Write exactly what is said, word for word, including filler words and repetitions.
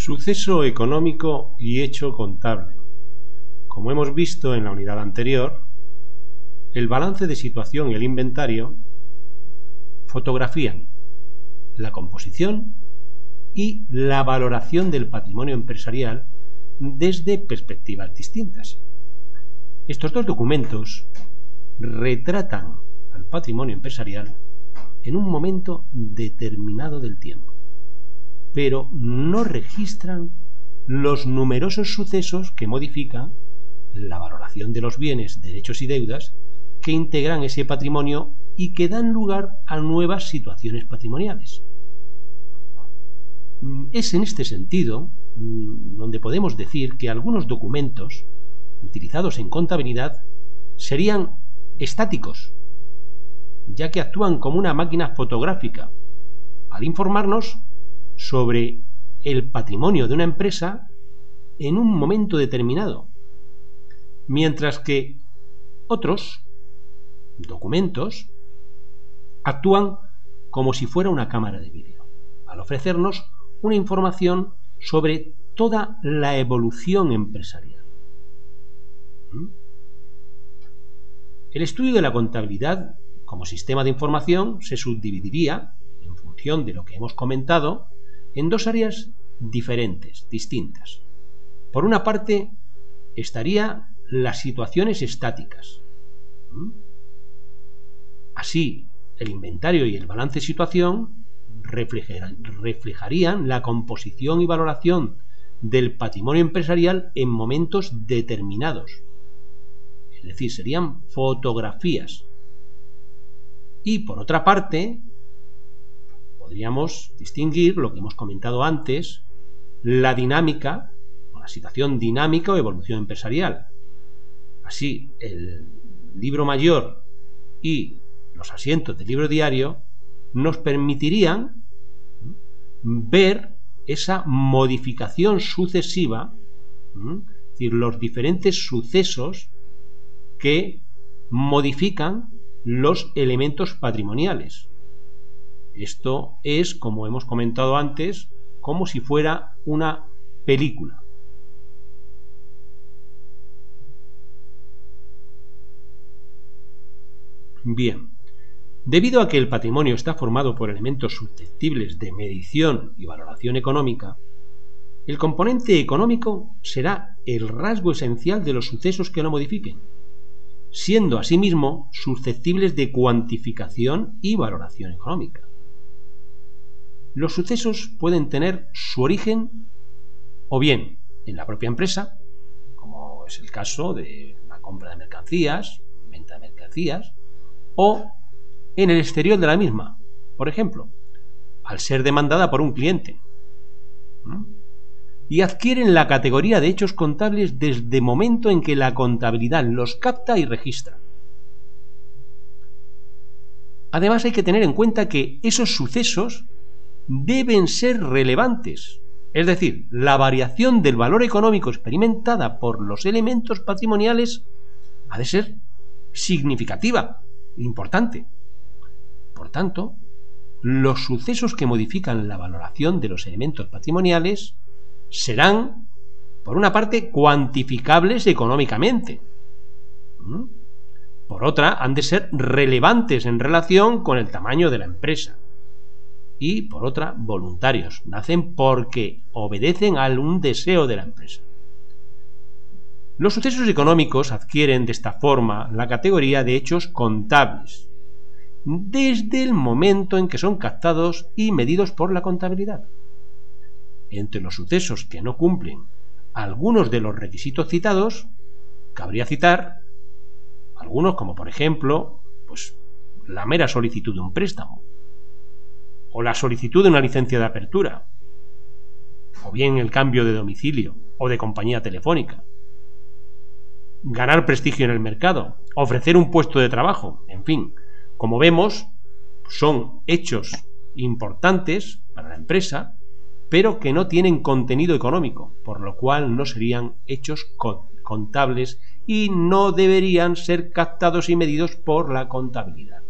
Suceso económico y hecho contable. Como hemos visto en la unidad anterior, el balance de situación y el inventario fotografían la composición y la valoración del patrimonio empresarial desde perspectivas distintas. Estos dos documentos retratan al patrimonio empresarial en un momento determinado del tiempo, pero no registran los numerosos sucesos que modifican la valoración de los bienes, derechos y deudas que integran ese patrimonio y que dan lugar a nuevas situaciones patrimoniales. Es en este sentido donde podemos decir que algunos documentos utilizados en contabilidad serían estáticos, ya que actúan como una máquina fotográfica al informarnos sobre el patrimonio de una empresa en un momento determinado, mientras que otros documentos actúan como si fuera una cámara de vídeo, al ofrecernos una información sobre toda la evolución empresarial. El estudio de la contabilidad como sistema de información se subdividiría, en función de lo que hemos comentado, en dos áreas diferentes, distintas. Por una parte, estaría las situaciones estáticas. Así, el inventario y el balance de situación reflejarían la composición y valoración del patrimonio empresarial en momentos determinados. Es decir, serían fotografías. Y por otra parte, podríamos distinguir lo que hemos comentado antes, la dinámica, o la situación dinámica o evolución empresarial. Así, el libro mayor y los asientos del libro diario nos permitirían ver esa modificación sucesiva, es decir, los diferentes sucesos que modifican los elementos patrimoniales. Esto es, como hemos comentado antes, como si fuera una película. Bien, debido a que el patrimonio está formado por elementos susceptibles de medición y valoración económica, el componente económico será el rasgo esencial de los sucesos que lo modifiquen, siendo asimismo susceptibles de cuantificación y valoración económica. Los sucesos pueden tener su origen o bien en la propia empresa, como es el caso de la compra de mercancías, venta de mercancías, o en el exterior de la misma, por ejemplo, al ser demandada por un cliente. Y adquieren la categoría de hechos contables desde el momento en que la contabilidad los capta y registra. Además, hay que tener en cuenta que esos sucesos deben ser relevantes, es decir, la variación del valor económico experimentada por los elementos patrimoniales ha de ser significativa, importante. Por tanto, los sucesos que modifican la valoración de los elementos patrimoniales serán, por una parte, cuantificables económicamente. Por otra, han de ser relevantes en relación con el tamaño de la empresa. Y, por otra, voluntarios. Nacen porque obedecen a un deseo de la empresa. Los sucesos económicos adquieren de esta forma la categoría de hechos contables, desde el momento en que son captados y medidos por la contabilidad. Entre los sucesos que no cumplen algunos de los requisitos citados, cabría citar algunos como, por ejemplo, pues, la mera solicitud de un préstamo, o la solicitud de una licencia de apertura, o bien el cambio de domicilio o de compañía telefónica, ganar prestigio en el mercado, ofrecer un puesto de trabajo, en fin, como vemos, son hechos importantes para la empresa, pero que no tienen contenido económico, por lo cual no serían hechos contables y no deberían ser captados y medidos por la contabilidad.